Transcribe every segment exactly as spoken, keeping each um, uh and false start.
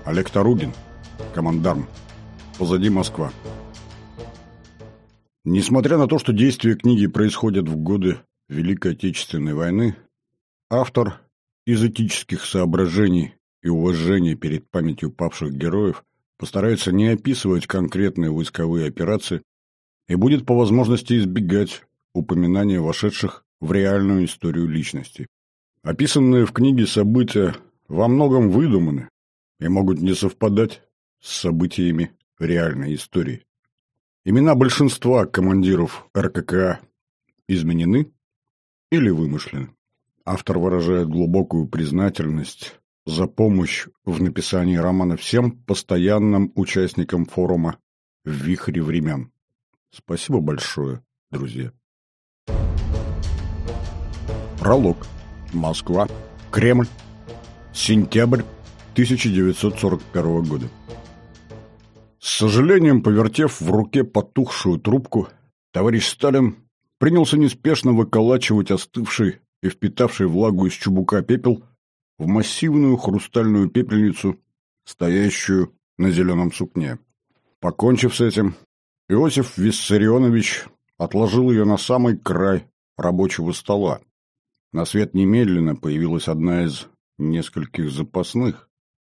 Олег Таругин, командарм. Позади Москва. Несмотря на то, что действие книги происходят в годы Великой Отечественной войны, автор из этических соображений и уважения перед памятью павших героев постарается не описывать конкретные войсковые операции и будет по возможности избегать упоминания вошедших в реальную историю личностей. Описанные в книге события во многом выдуманы и могут не совпадать с событиями реальной истории. Имена большинства командиров эр ка ка а изменены или вымышлены. Автор выражает глубокую признательность за помощь в написании романа всем постоянным участникам форума «В вихре времен». Спасибо большое, друзья. Пролог. Москва. Кремль. Сентябрь тысяча девятьсот сорок первого года. С сожалением, повертев в руке потухшую трубку, товарищ Сталин принялся неспешно выколачивать остывший и впитавший влагу из чубука пепел в массивную хрустальную пепельницу, стоящую на зеленом сукне. Покончив с этим, Иосиф Виссарионович отложил ее на самый край рабочего стола. На свет немедленно появилась одна из нескольких запасных.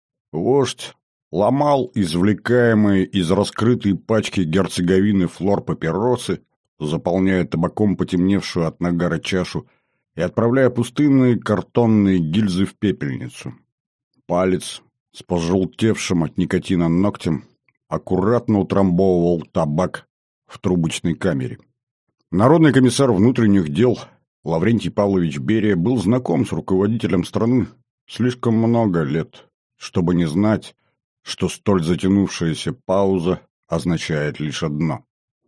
Вождь ломал извлекаемые из раскрытой пачки герцеговины флор-папиросы, заполняя табаком потемневшую от нагара чашу и отправляя пустынные картонные гильзы в пепельницу. Палец с пожелтевшим от никотина ногтем аккуратно утрамбовывал табак в трубочной камере. Народный комиссар внутренних дел Лаврентий Павлович Берия был знаком с руководителем страны слишком много лет, чтобы не знать, что столь затянувшаяся пауза означает лишь одно.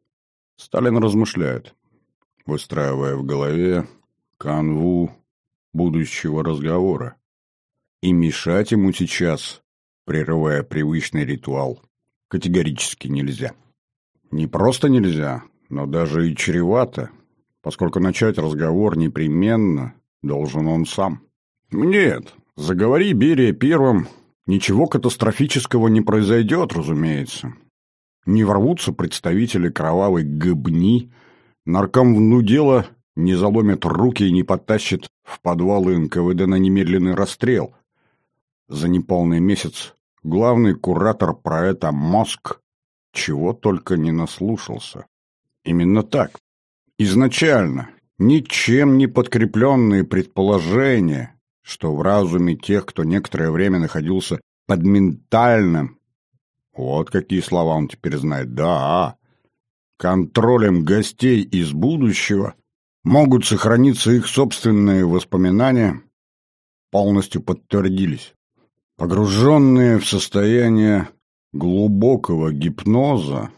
Сталин размышляет, выстраивая в голове канву будущего разговора. И мешать ему сейчас, прерывая привычный ритуал, категорически нельзя. Не просто нельзя, но даже и чревато, поскольку начать разговор непременно должен он сам. Нет, заговори Берия первым, ничего катастрофического не произойдет, разумеется. Не ворвутся представители кровавой гыбни, нарком внудела не заломят руки и не подтащат в подвалы эн ка вэ дэ на немедленный расстрел. За неполный месяц главный куратор проекта «Мозг» чего только не наслушался. Именно так. Изначально ничем не подкрепленные предположения, что в разуме тех, кто некоторое время находился под ментальным, вот какие слова он теперь знает, да, контролем гостей из будущего, могут сохраниться их собственные воспоминания, полностью подтвердились. Погруженные в состояние глубокого гипноза,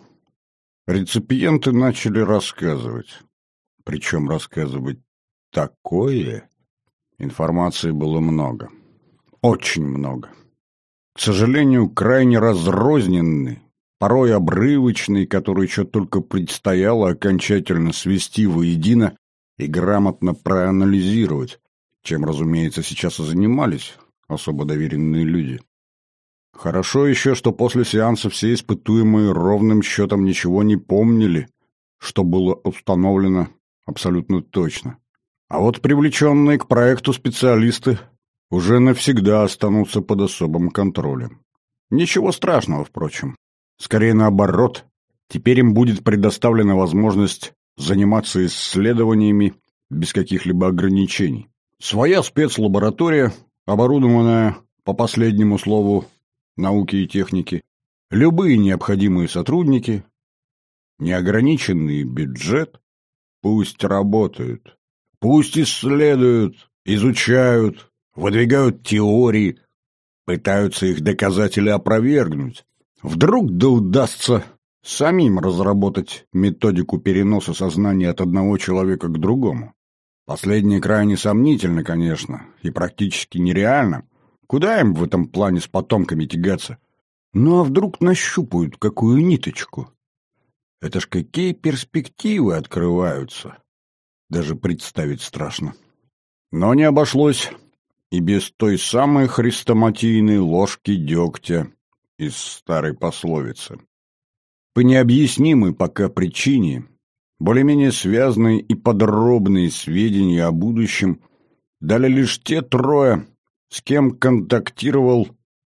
реципиенты начали рассказывать. Причем рассказывать такое. Информации было много. Очень много. К сожалению, крайне разрозненный, порой обрывочный, который еще только предстояло окончательно свести воедино и грамотно проанализировать, чем, разумеется, сейчас и занимались особо доверенные люди. Хорошо еще, что после сеанса все испытуемые ровным счетом ничего не помнили, что было установлено абсолютно точно. А вот привлеченные к проекту специалисты уже навсегда останутся под особым контролем. Ничего страшного, впрочем. Скорее наоборот, теперь им будет предоставлена возможность заниматься исследованиями без каких-либо ограничений. Своя спецлаборатория, оборудованная по последнему слову науки и техники, любые необходимые сотрудники, неограниченный бюджет, пусть работают, пусть исследуют, изучают, выдвигают теории, пытаются их доказать или опровергнуть. Вдруг да удастся самим разработать методику переноса сознания от одного человека к другому. Последнее крайне сомнительно, конечно, и практически нереально. Куда им в этом плане с потомками тягаться? Ну а вдруг нащупают какую ниточку? Это ж какие перспективы открываются. Даже представить страшно. Но не обошлось и без той самой хрестоматийной ложки дегтя, из старой пословицы. По необъяснимой пока причине более-менее связанные и подробные сведения о будущем дали лишь те трое, с кем контактировал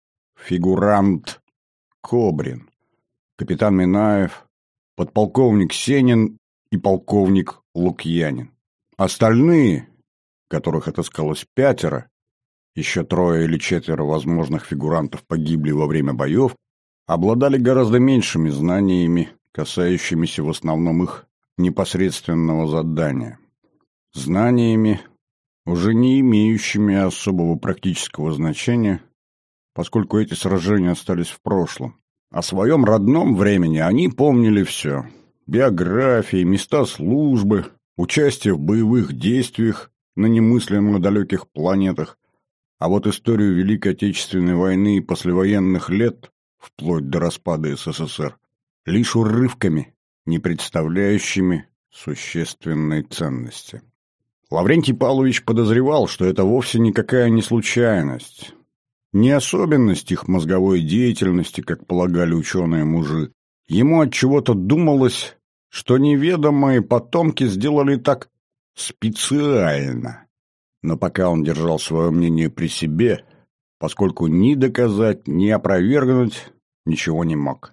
фигурант Кобрин, капитан Минаев, подполковник Сенин и полковник Лукьянин. Остальные, которых отыскалось пятеро, еще трое или четверо возможных фигурантов погибли во время боев, обладали гораздо меньшими знаниями, касающимися в основном их непосредственного задания. Знаниями, уже не имеющими особого практического значения, поскольку эти сражения остались в прошлом. О своем родном времени они помнили все. Биографии, места службы, участие в боевых действиях на немыслимо далеких планетах. А вот историю Великой Отечественной войны и послевоенных лет, вплоть до распада СССР, лишь урывками, не представляющими существенной ценности. Лаврентий Павлович подозревал, что это вовсе никакая не случайность, не особенность их мозговой деятельности, как полагали ученые-мужи. Ему отчего-то думалось, что неведомые потомки сделали так специально. Но пока он держал свое мнение при себе, поскольку ни доказать, ни опровергнуть ничего не мог.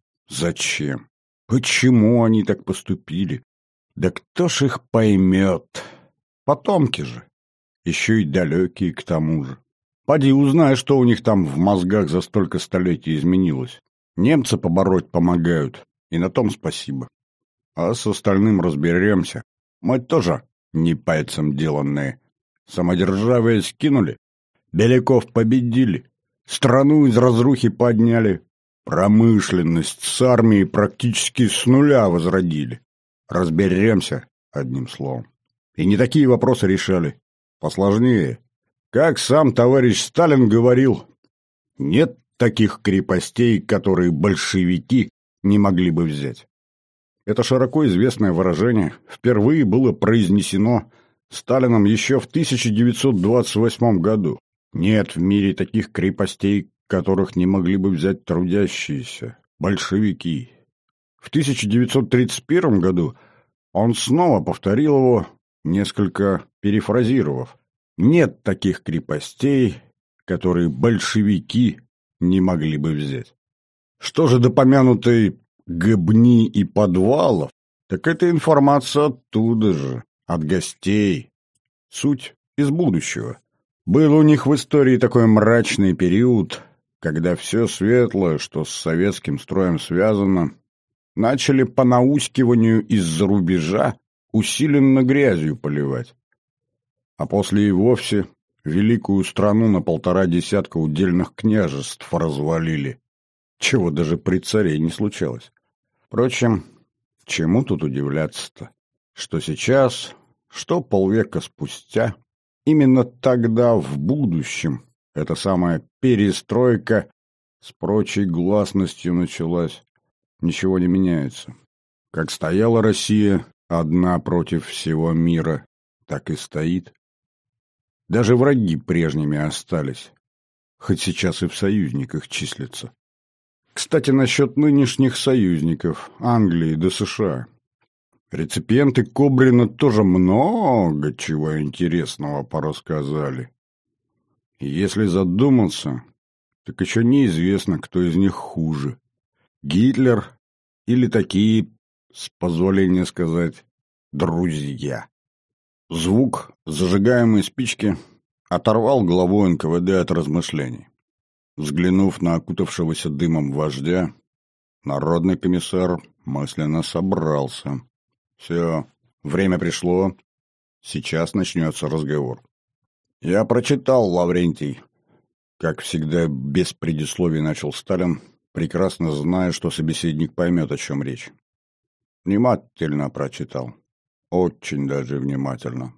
Зачем? Почему они так поступили? Да кто ж их поймет? Потомки же. Еще и далекие к тому же. Поди узнай, что у них там в мозгах за столько столетий изменилось. Немцы побороть помогают, и на том спасибо. А с остальным разберемся. Мы тоже не пальцем деланные. Самодержавие скинули, Беляков победили, страну из разрухи подняли, промышленность с армией практически с нуля возродили. Разберемся, одним словом. И не такие вопросы решали. Посложнее. Как сам товарищ Сталин говорил, нет таких крепостей, которые большевики не могли бы взять. Это широко известное выражение впервые было произнесено Сталином еще в тысяча девятьсот двадцать восьмом году. Нет в мире таких крепостей, которых не могли бы взять трудящиеся, большевики. В тысяча девятьсот тридцать первом году он снова повторил его, несколько перефразировав. Нет таких крепостей, которые большевики не могли бы взять. Что же до помянутой гыбни и подвалов, так это информация оттуда же, от гостей. Суть из будущего. Был у них в истории такой мрачный период, когда все светлое, что с советским строем связано, начали по наускиванию из-за рубежа усиленно грязью поливать. А после и вовсе великую страну на полтора десятка удельных княжеств развалили, чего даже при царе не случалось. Впрочем, чему тут удивляться-то? Что сейчас, что полвека спустя, именно тогда, в будущем, эта самая перестройка с прочей гласностью началась. Ничего не меняется. Как стояла Россия одна против всего мира, так и стоит. Даже враги прежними остались, хоть сейчас и в союзниках числятся. Кстати, насчет нынешних союзников, Англии да США. Реципиенты Кобрина тоже много чего интересного порассказали. И если задуматься, так еще неизвестно, кто из них хуже. Гитлер или такие, с позволения сказать, друзья. Звук зажигаемой спички оторвал главу эн ка вэ дэ от размышлений. Взглянув на окутавшегося дымом вождя, народный комиссар мысленно собрался. Все, время пришло, сейчас начнется разговор. Я прочитал, Лаврентий. Как всегда, без предисловий начал Сталин, прекрасно зная, что собеседник поймет, о чем речь. Внимательно прочитал. Очень даже внимательно.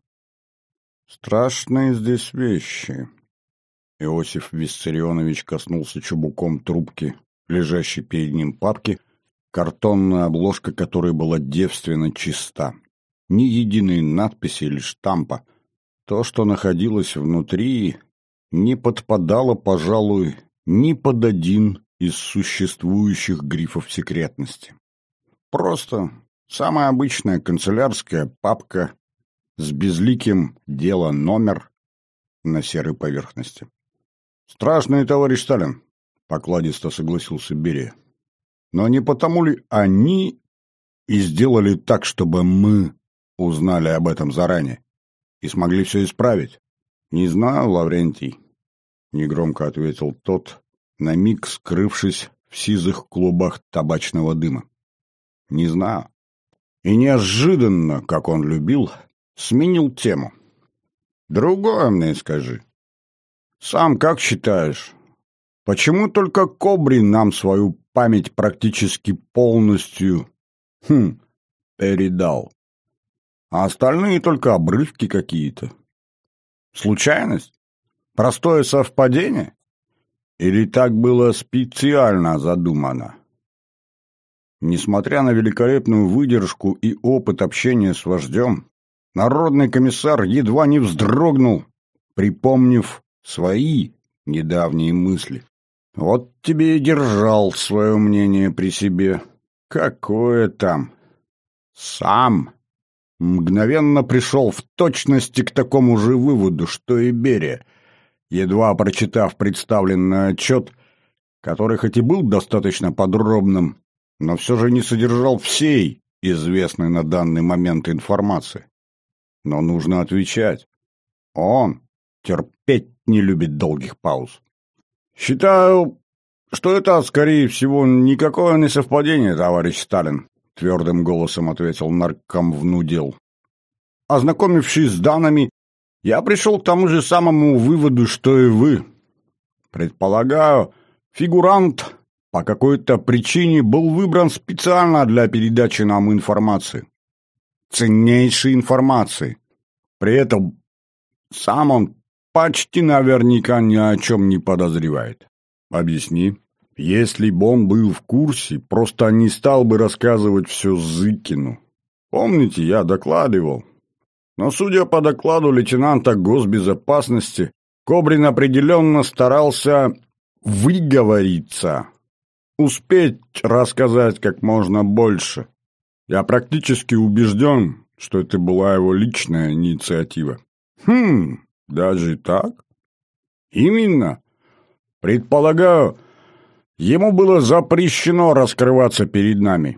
Страшные здесь вещи. Иосиф Виссарионович коснулся чубуком трубки, лежащей перед ним папки, картонная обложка которой была девственно чиста. Ни единой надписи или штампа. То, что находилось внутри, не подпадало, пожалуй, ни под один из существующих грифов секретности. Просто самая обычная канцелярская папка с безликим «Дело номер» на серой поверхности. «Страшный, товарищ Сталин», — покладисто согласился Берия. «Но не потому ли они и сделали так, чтобы мы узнали об этом заранее и смогли все исправить?» «Не знаю, Лаврентий», — негромко ответил тот, на миг скрывшись в сизых клубах табачного дыма. «Не знаю». И неожиданно, как он любил, сменил тему. «Другое мне скажи. Сам как считаешь, почему только Кобрин нам свою память практически полностью хм, передал, а остальные только обрывки какие-то? Случайность? Простое совпадение? Или так было специально задумано?» Несмотря на великолепную выдержку и опыт общения с вождем, народный комиссар едва не вздрогнул, припомнив свои недавние мысли. Вот тебе и держал свое мнение при себе. Какое там? Сам мгновенно пришел в точности к такому же выводу, что и Берия, едва прочитав представленный отчет, который хоть и был достаточно подробным, но все же не содержал всей известной на данный момент информации. Но нужно отвечать. Он терпеть не любит долгих пауз. «Считаю, что это, скорее всего, никакое не совпадение, товарищ Сталин», — твердым голосом ответил наркомвнудел. «Ознакомившись с данными, я пришел к тому же самому выводу, что и вы. Предполагаю, фигурант по какой-то причине был выбран специально для передачи нам информации. Ценнейшей информации. При этом сам он почти наверняка ни о чем не подозревает. Объясни. Если бы он был в курсе, просто не стал бы рассказывать все Зыкину. Помните, я докладывал. Но, судя по докладу лейтенанта госбезопасности, Кобрин определенно старался выговориться, успеть рассказать как можно больше. Я практически убежден, что это была его личная инициатива». «Хм, даже так?» «Именно. Предполагаю, ему было запрещено раскрываться перед нами.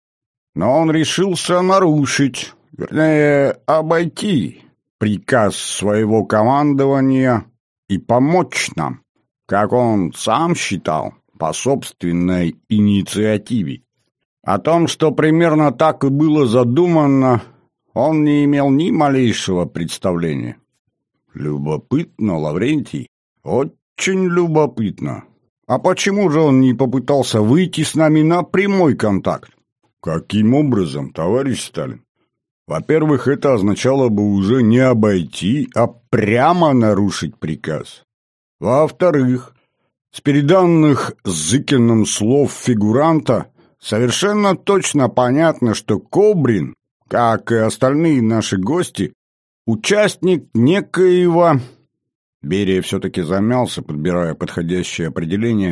Но он решился нарушить, вернее, обойти приказ своего командования и помочь нам, как он сам считал, по собственной инициативе. О том, что примерно так и было задумано, он не имел ни малейшего представления». «Любопытно, Лаврентий, очень любопытно. А почему же он не попытался выйти с нами на прямой контакт?» «Каким образом, товарищ Сталин? Во-первых, это означало бы уже не обойти, а прямо нарушить приказ. Во-вторых, с переданных Зыкиным слов фигуранта совершенно точно понятно, что Кобрин, как и остальные наши гости, участник некоего...» Берия все-таки замялся, подбирая подходящее определение.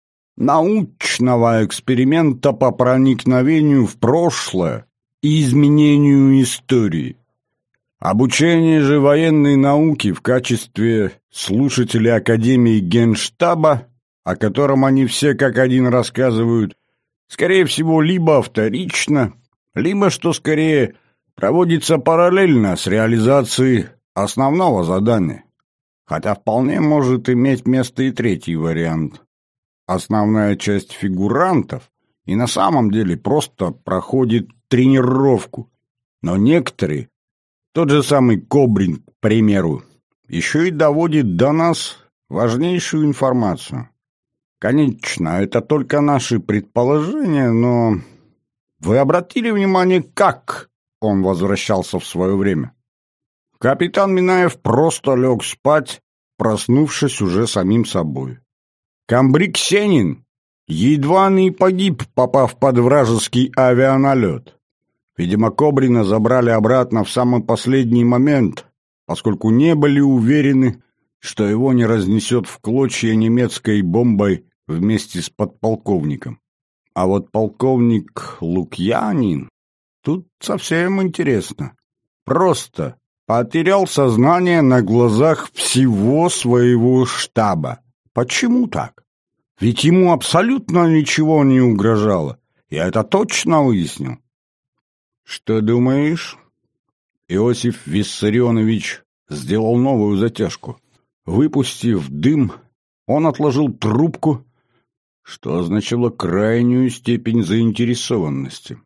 «Научного эксперимента по проникновению в прошлое и изменению истории. Обучение же военной науки в качестве слушателей Академии Генштаба, о котором они все как один рассказывают, скорее всего, либо вторично, либо, что скорее, проводится параллельно с реализацией основного задания. Хотя вполне может иметь место и третий вариант. Основная часть фигурантов и на самом деле просто проходит тренировку. Но некоторые, тот же самый Кобрин, к примеру, еще и доводит до нас важнейшую информацию. Конечно, это только наши предположения, но... Вы обратили внимание, как он возвращался в свое время? Капитан Минаев просто лег спать, проснувшись уже самим собой. Камбрик Сенин едва не погиб, попав под вражеский авианалет. Видимо, Кобрина забрали обратно в самый последний момент, поскольку не были уверены, что его не разнесет в клочья немецкой бомбой вместе с подполковником. А вот полковник Лукьянин тут совсем интересно. Просто потерял сознание на глазах всего своего штаба. Почему так? Ведь ему абсолютно ничего не угрожало. Я это точно выяснил. Что думаешь? Иосиф Виссарионович сделал новую затяжку. Выпустив дым, он отложил трубку, что означало крайнюю степень заинтересованности.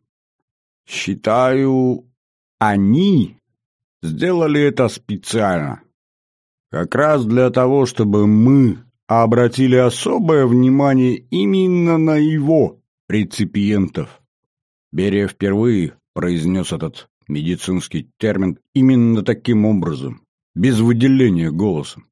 Считаю, они сделали это специально. Как раз для того, чтобы мы обратили особое внимание именно на его реципиентов. Берия впервые произнес этот медицинский термин именно таким образом, без выделения голосом.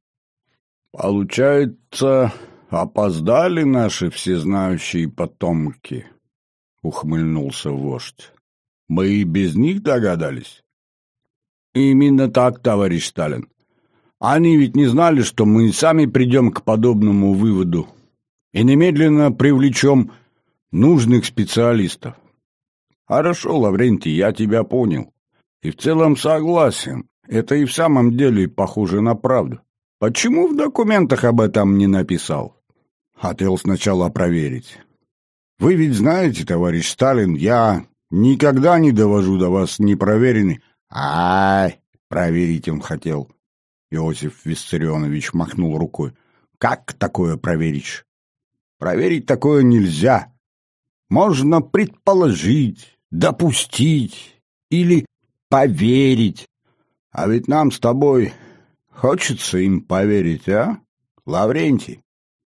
Получается, опоздали наши всезнающие потомки, ухмыльнулся вождь. Мы и без них догадались. Именно так, товарищ Сталин. Они ведь не знали, что мы сами придем к подобному выводу и немедленно привлечем нужных специалистов. Хорошо, Лаврентий, я тебя понял. И в целом согласен. Это и в самом деле похоже на правду. Почему в документах об этом не написал? Хотел сначала проверить. Вы ведь знаете, товарищ Сталин, я никогда не довожу до вас непроверенный. Ай, проверить он хотел. Иосиф Виссарионович махнул рукой. Как такое проверить? Проверить такое нельзя. Можно предположить, допустить или поверить. А ведь нам с тобой хочется им поверить, а, Лаврентий?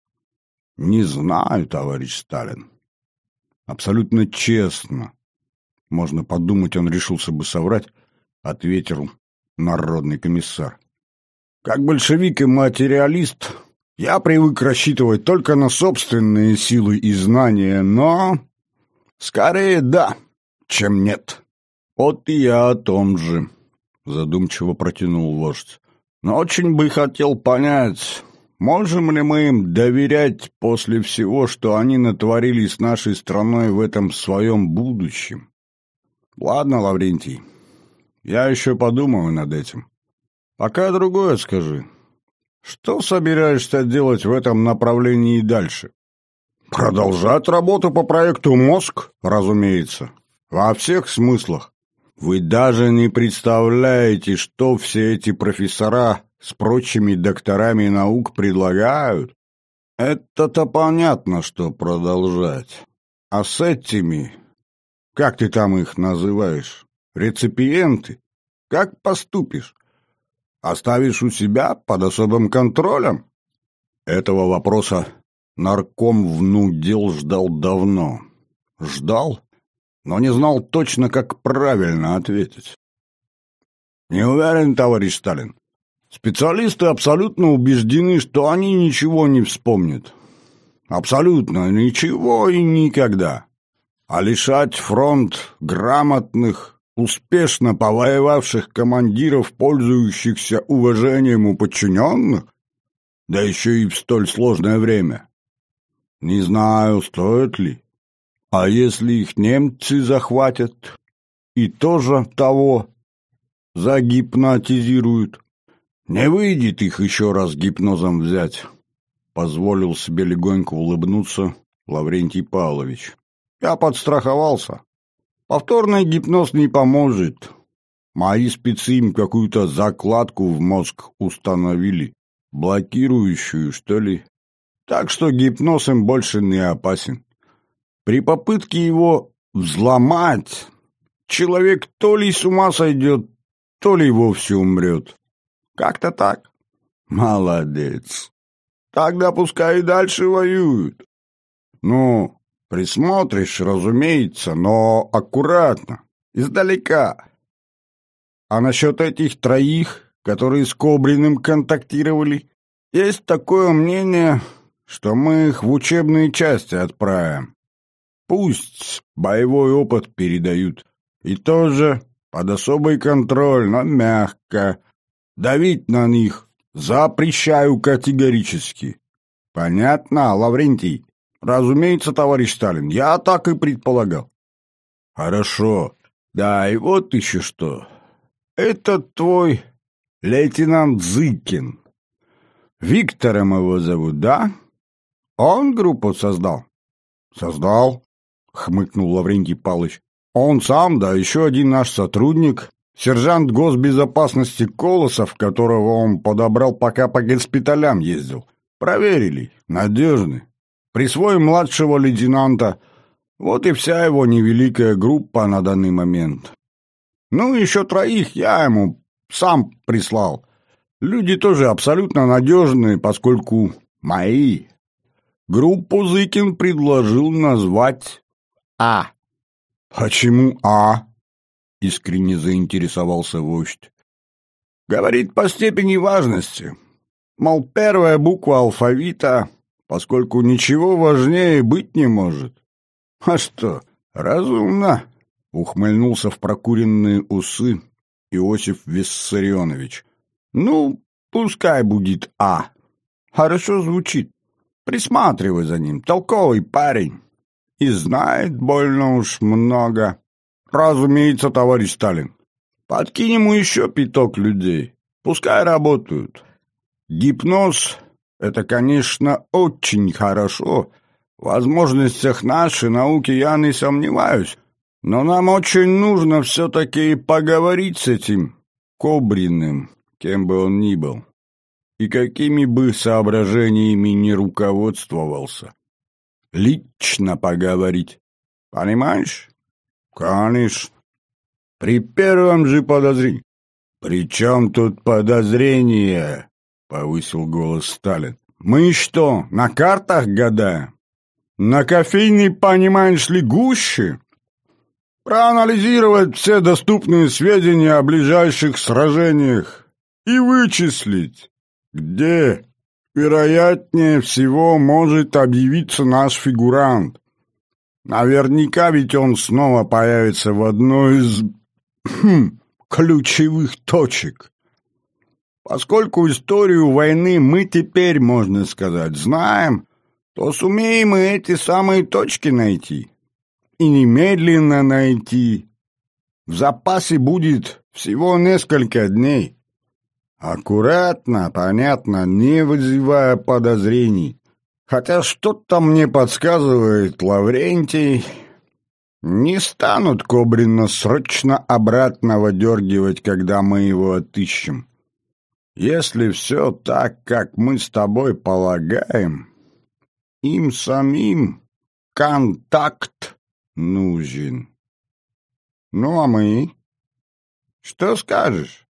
Не знаю, товарищ Сталин. Абсолютно честно. Можно подумать, он решился бы соврать, ответил народный комиссар. Как большевик и материалист, я привык рассчитывать только на собственные силы и знания, но скорее да, чем нет. Вот и я о том же, задумчиво протянул вождь. Но очень бы хотел понять, можем ли мы им доверять после всего, что они натворили с нашей страной в этом своем будущем. Ладно, Лаврентий, я еще подумаю над этим. Пока другое скажи. Что собираешься делать в этом направлении дальше? Продолжать работу по проекту «Мозг», разумеется. Во всех смыслах. Вы даже не представляете, что все эти профессора с прочими докторами наук предлагают. Это-то понятно, что продолжать. А с этими, как ты там их называешь, реципиенты, как поступишь? Оставишь у себя под особым контролем? Этого вопроса нарком внудел ждал давно. Ждал, но не знал точно, как правильно ответить. Не уверен, товарищ Сталин. Специалисты абсолютно убеждены, что они ничего не вспомнят. Абсолютно ничего и никогда. А лишать фронт грамотных, успешно повоевавших командиров, пользующихся уважением у подчиненных, да еще и в столь сложное время. Не знаю, стоит ли. А если их немцы захватят и тоже того загипнотизируют? Не выйдет их еще раз гипнозом взять, позволил себе легонько улыбнуться Лаврентий Павлович. Я подстраховался. Повторный гипноз не поможет. Мои спецы им какую-то закладку в мозг установили, блокирующую, что ли. Так что гипноз им больше не опасен. При попытке его взломать, человек то ли с ума сойдет, то ли вовсе умрет. Как-то так. Молодец. Тогда пускай и дальше воюют. Ну, присмотришь, разумеется, но аккуратно, издалека. А насчет этих троих, которые с Кобриным контактировали, есть такое мнение, что мы их в учебные части отправим. Пусть боевой опыт передают. И тоже под особый контроль, но мягко. Давить на них запрещаю категорически. Понятно, Лаврентий? Разумеется, товарищ Сталин, я так и предполагал. Хорошо. Да, и вот еще что. Это твой лейтенант Зыкин. Виктором его зовут, да? Он группу создал? Создал, хмыкнул Лаврентий Павлович. Он сам, да еще один наш сотрудник, сержант госбезопасности Колосов, которого он подобрал, пока по госпиталям ездил. Проверили, надежный. Присвоим младшего лейтенанта. Вот и вся его невеликая группа на данный момент. Ну, еще троих я ему сам прислал. Люди тоже абсолютно надежные, поскольку мои. Группу Зыкин предложил назвать А. «Почему А?» — искренне заинтересовался вождь. Говорит, по степени важности. Мол, первая буква алфавита, поскольку ничего важнее быть не может. А что, разумно? Ухмыльнулся в прокуренные усы Иосиф Виссарионович. Ну, пускай будет А. Хорошо звучит. Присматривай за ним, толковый парень. И знает больно уж много. Разумеется, товарищ Сталин. Подкинь ему еще пяток людей. Пускай работают. Гипноз — это, конечно, очень хорошо. В возможностях нашей науки я не сомневаюсь. Но нам очень нужно все-таки поговорить с этим Кобриным, кем бы он ни был, и какими бы соображениями ни руководствовался. Лично поговорить. Понимаешь? Конечно. При первом же подозрении. «При чем тут подозрение?» — повысил голос Сталин. «Мы что, на картах гадаем? На кофейной, понимаешь ли, гуще? Проанализировать все доступные сведения о ближайших сражениях и вычислить, где, вероятнее всего, может объявиться наш фигурант. Наверняка ведь он снова появится в одной из хм, ключевых точек. Поскольку историю войны мы теперь, можно сказать, знаем, то сумеем мы эти самые точки найти. И немедленно найти. В запасе будет всего несколько дней. Аккуратно, понятно, не вызывая подозрений. Хотя что-то мне подсказывает, Лаврентий, не станут Кобрина срочно обратно выдергивать, когда мы его отыщем. Если все так, как мы с тобой полагаем, им самим контакт нужен. Ну, а мы? Что скажешь?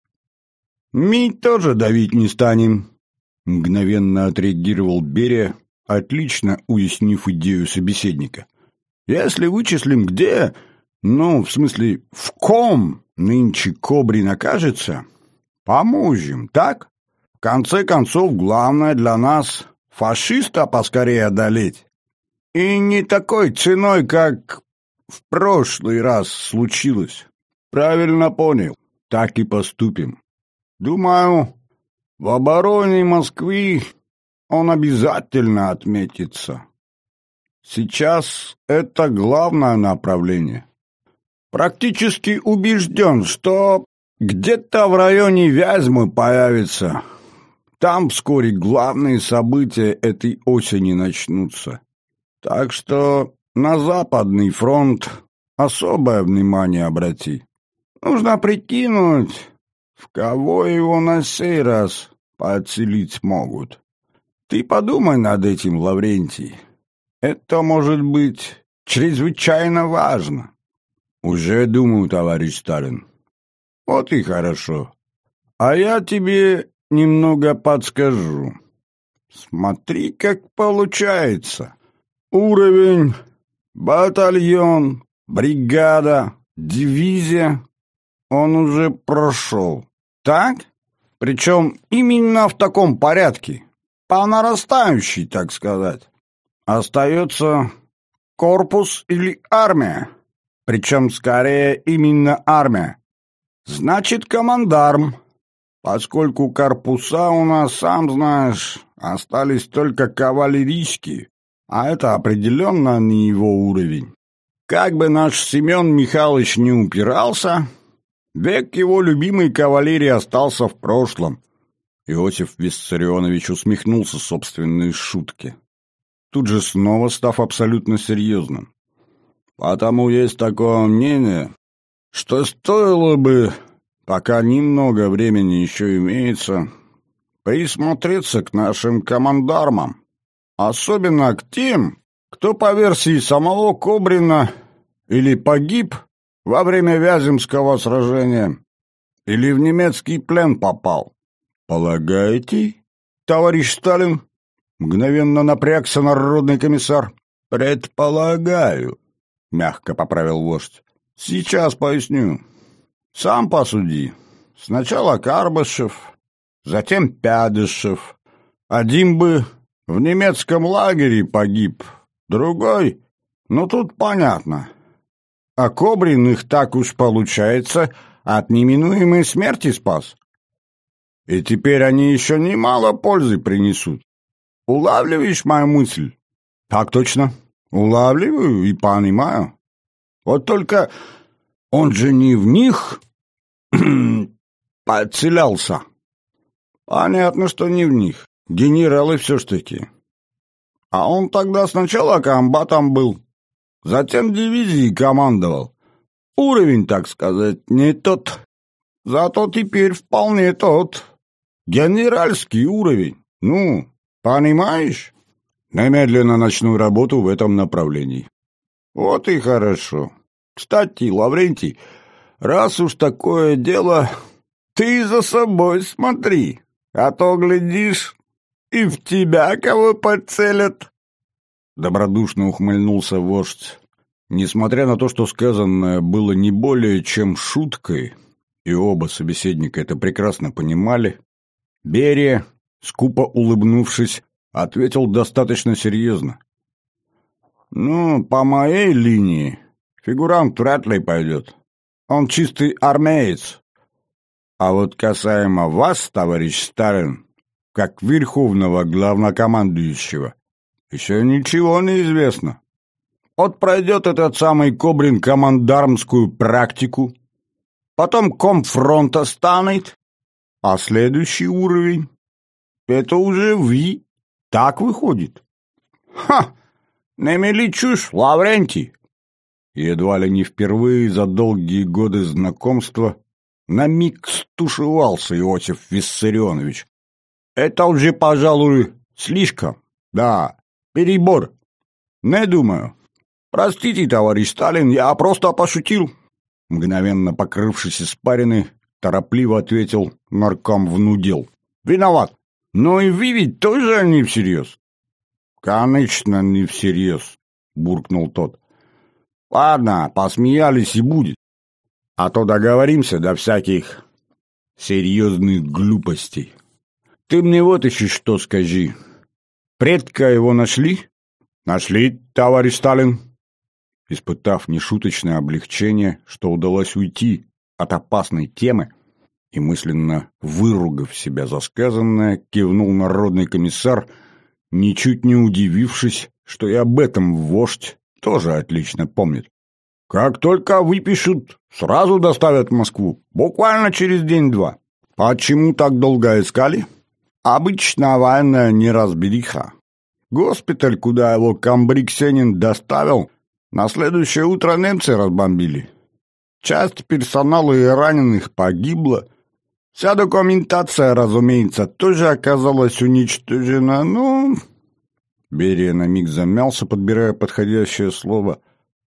Мы тоже давить не станем, мгновенно отреагировал Берия, отлично уяснив идею собеседника. Если вычислим, где, ну, в смысле, в ком нынче Кобрин окажется, поможем, так? В конце концов, главное для нас фашиста поскорее одолеть. И не такой ценой, как в прошлый раз случилось. Правильно понял. Так и поступим. Думаю, в обороне Москвы он обязательно отметится. Сейчас это главное направление. Практически убежден, что где-то в районе Вязьмы появится. Там вскоре главные события этой осени начнутся. Так что на Западный фронт особое внимание обрати. Нужно прикинуть, в кого его на сей раз подселить смогут. Ты подумай над этим, Лаврентий. Это может быть чрезвычайно важно. Уже думаю, товарищ Сталин. Вот и хорошо. А я тебе немного подскажу. Смотри, как получается. Уровень, батальон, бригада, дивизия он уже прошел. Так? Причем именно в таком порядке. По нарастающей, так сказать. Остается корпус или армия. Причем скорее именно армия. Значит, командарм. Поскольку корпуса у нас, сам знаешь, остались только кавалерийские. А это определенно не его уровень. Как бы наш Семен Михайлович не упирался, век его любимой кавалерии остался в прошлом. Иосиф Виссарионович усмехнулся собственной шутке, тут же снова став абсолютно серьезным. Потому есть такое мнение, что стоило бы, пока немного времени еще имеется, присмотреться к нашим командармам, особенно к тем, кто по версии самого Кобрина или погиб во время Вяземского сражения, или в немецкий плен попал. «Полагаете, товарищ Сталин?» — мгновенно напрягся народный комиссар. «Предполагаю», — мягко поправил вождь. «Сейчас поясню. Сам посуди. Сначала Карбышев, затем Пядышев. Один бы в немецком лагере погиб, другой, ну тут понятно. А Кобрин их, так уж получается, от неминуемой смерти спас. И теперь они еще немало пользы принесут. Улавливаешь мою мысль?» «Так точно. Улавливаю и понимаю. Вот только он же не в них подселялся». «Понятно, что не в них. Генералы все ж таки. А он тогда сначала комбатом был, затем дивизией командовал. Уровень, так сказать, не тот. Зато теперь вполне тот. Генеральский уровень. Ну, понимаешь? Немедленно начну работу в этом направлении». «Вот и хорошо. Кстати, Лаврентий, раз уж такое дело, ты за собой смотри, а то, глядишь, и в тебя кого подцелят». Добродушно ухмыльнулся вождь. Несмотря на то, что сказанное было не более чем шуткой, и оба собеседника это прекрасно понимали, Берия, скупо улыбнувшись, ответил достаточно серьезно. «Ну, по моей линии фигурант вряд ли пойдет. Он чистый армеец. А вот касаемо вас, товарищ Сталин, как верховного главнокомандующего, еще ничего не известно. Вот пройдет этот самый Кобрин командармскую практику, потом комфронта станет, а следующий уровень — это уже вы. Так выходит». «Ха! Не мели чушь, Лаврентий!» Едва ли не впервые за долгие годы знакомства на миг стушевался Иосиф Виссарионович. «Это уже, пожалуй, слишком. Да, перебор. Не думаю. Простите, товарищ Сталин, я просто пошутил». Мгновенно покрывшись испариной, торопливо ответил нарком внудел. «Виноват. Но и вы ведь тоже не всерьез». «Конечно, не всерьез», — буркнул тот. «Ладно, посмеялись и будет. А то договоримся до всяких серьезных глупостей. Ты мне вот еще что скажи. Предка его нашли?» «Нашли, товарищ Сталин». Испытав нешуточное облегчение, что удалось уйти от опасной темы, и мысленно выругав себя за сказанное, кивнул народный комиссар, ничуть не удивившись, что и об этом вождь тоже отлично помнит. «Как только выпишут, сразу доставят в Москву, буквально через день-два. Почему так долго искали? Обычно военная неразбериха. Госпиталь, куда его комбриг Сенин доставил, на следующее утро немцы разбомбили. Часть персонала и раненых погибла. Вся документация, разумеется, тоже оказалась уничтожена, но...» Берия на миг замялся, подбирая подходящее слово.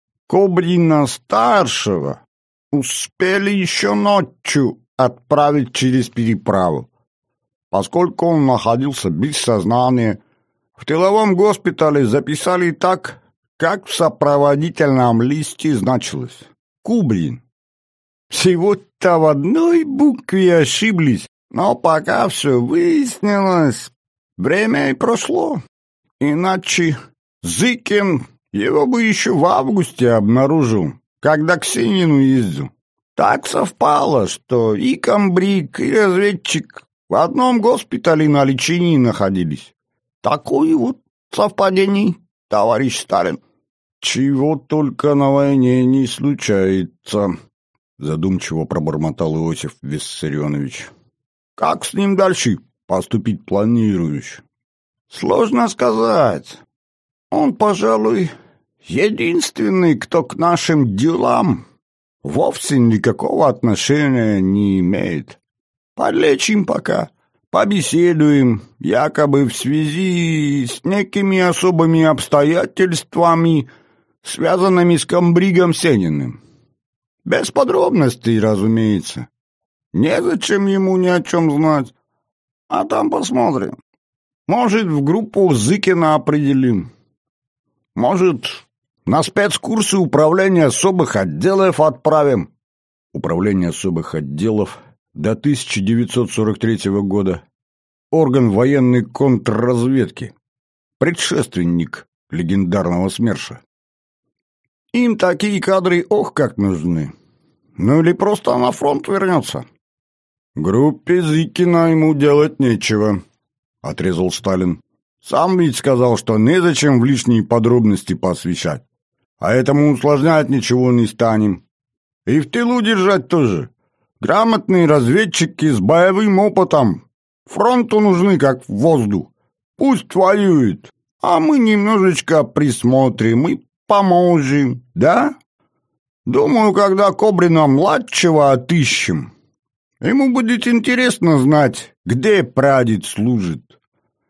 «Кобрина-старшего успели еще ночью отправить через переправу. Поскольку он находился без сознания, в тыловом госпитале записали так, как в сопроводительном листе значилось. Кубрин. Всего-то в одной букве ошиблись, но пока все выяснилось, время и прошло. Иначе Зыкин его бы еще в августе обнаружил, когда к Сенину ездил. Так совпало, что и комбриг, и разведчик в одном госпитале на лечении находились. Такое вот совпадение». товарищ Сталин. Чего только на войне не случается, задумчиво пробормотал Иосиф Виссарионович. Как с ним дальше поступить планируешь? Сложно сказать. Он, пожалуй, единственный, кто к нашим делам вовсе никакого отношения не имеет. Подлечим пока, побеседуем, якобы в связи с некими особыми обстоятельствами, связанными с комбригом Сениным. Без подробностей, разумеется. Незачем ему ни о чем знать. А там посмотрим. Может, в группу Зыкина определим. Может, на спецкурсы управления особых отделов отправим. Управление особых отделов до тысяча девятьсот сорок третьего года. Орган военной контрразведки. Предшественник легендарного СМЕРШа. Им такие кадры ох как нужны. Ну или просто на фронт вернется. Группе Зыкина ему делать нечего, отрезал Сталин. Сам ведь сказал, что незачем в лишние подробности посвящать. А этому усложнять ничего не станем. И в тылу держать тоже. Грамотные разведчики с боевым опытом. Фронту нужны как воздух. Пусть воюют. А мы немножечко присмотрим и поможем, да? Думаю, когда Кобрина-младшего отыщем, ему будет интересно знать, где прадед служит.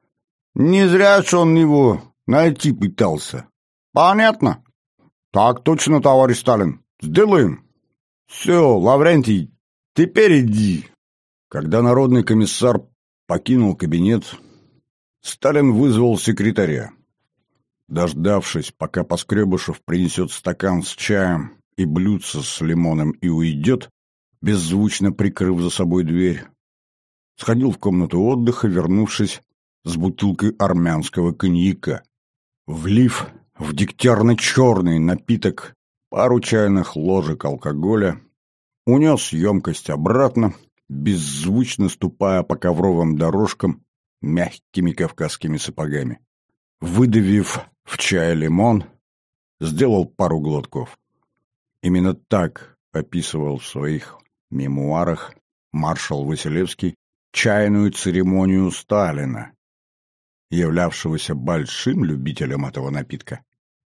Не зря ж он его найти пытался. Понятно? Так точно, товарищ Сталин. Сделаем. Все, Лаврентий, теперь иди. Когда народный комиссар покинул кабинет, Сталин вызвал секретаря. Дождавшись, пока Поскребышев принесет стакан с чаем и блюдце с лимоном и уйдет, беззвучно прикрыв за собой дверь, сходил в комнату отдыха, вернувшись с бутылкой армянского коньяка. Влив в дегтярно-черный напиток пару чайных ложек алкоголя, унес емкость обратно, беззвучно ступая по ковровым дорожкам мягкими кавказскими сапогами. Выдавив в чай лимон, сделал пару глотков. Именно так описывал в своих мемуарах маршал Василевский чайную церемонию Сталина, являвшегося большим любителем этого напитка.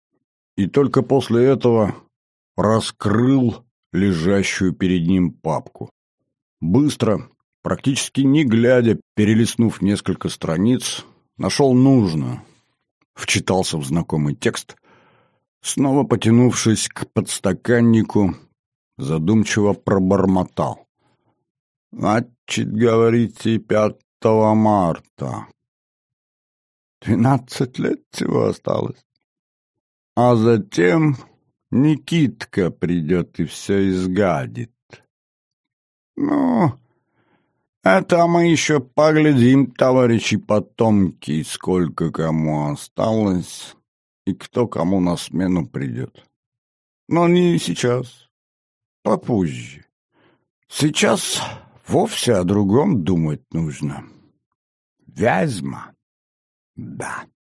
И только после этого раскрыл лежащую перед ним папку. Быстро, практически не глядя, перелистнув несколько страниц, нашел нужную, вчитался в знакомый текст, снова потянувшись к подстаканнику, задумчиво пробормотал. «Значит, говорите, пятого марта. Двенадцать лет всего осталось. А затем Никитка придет и все изгадит. Ну, это мы еще поглядим, товарищи потомки, сколько кому осталось и кто кому на смену придет. Но не сейчас, попозже. Сейчас вовсе о другом думать нужно. Вязьма, да».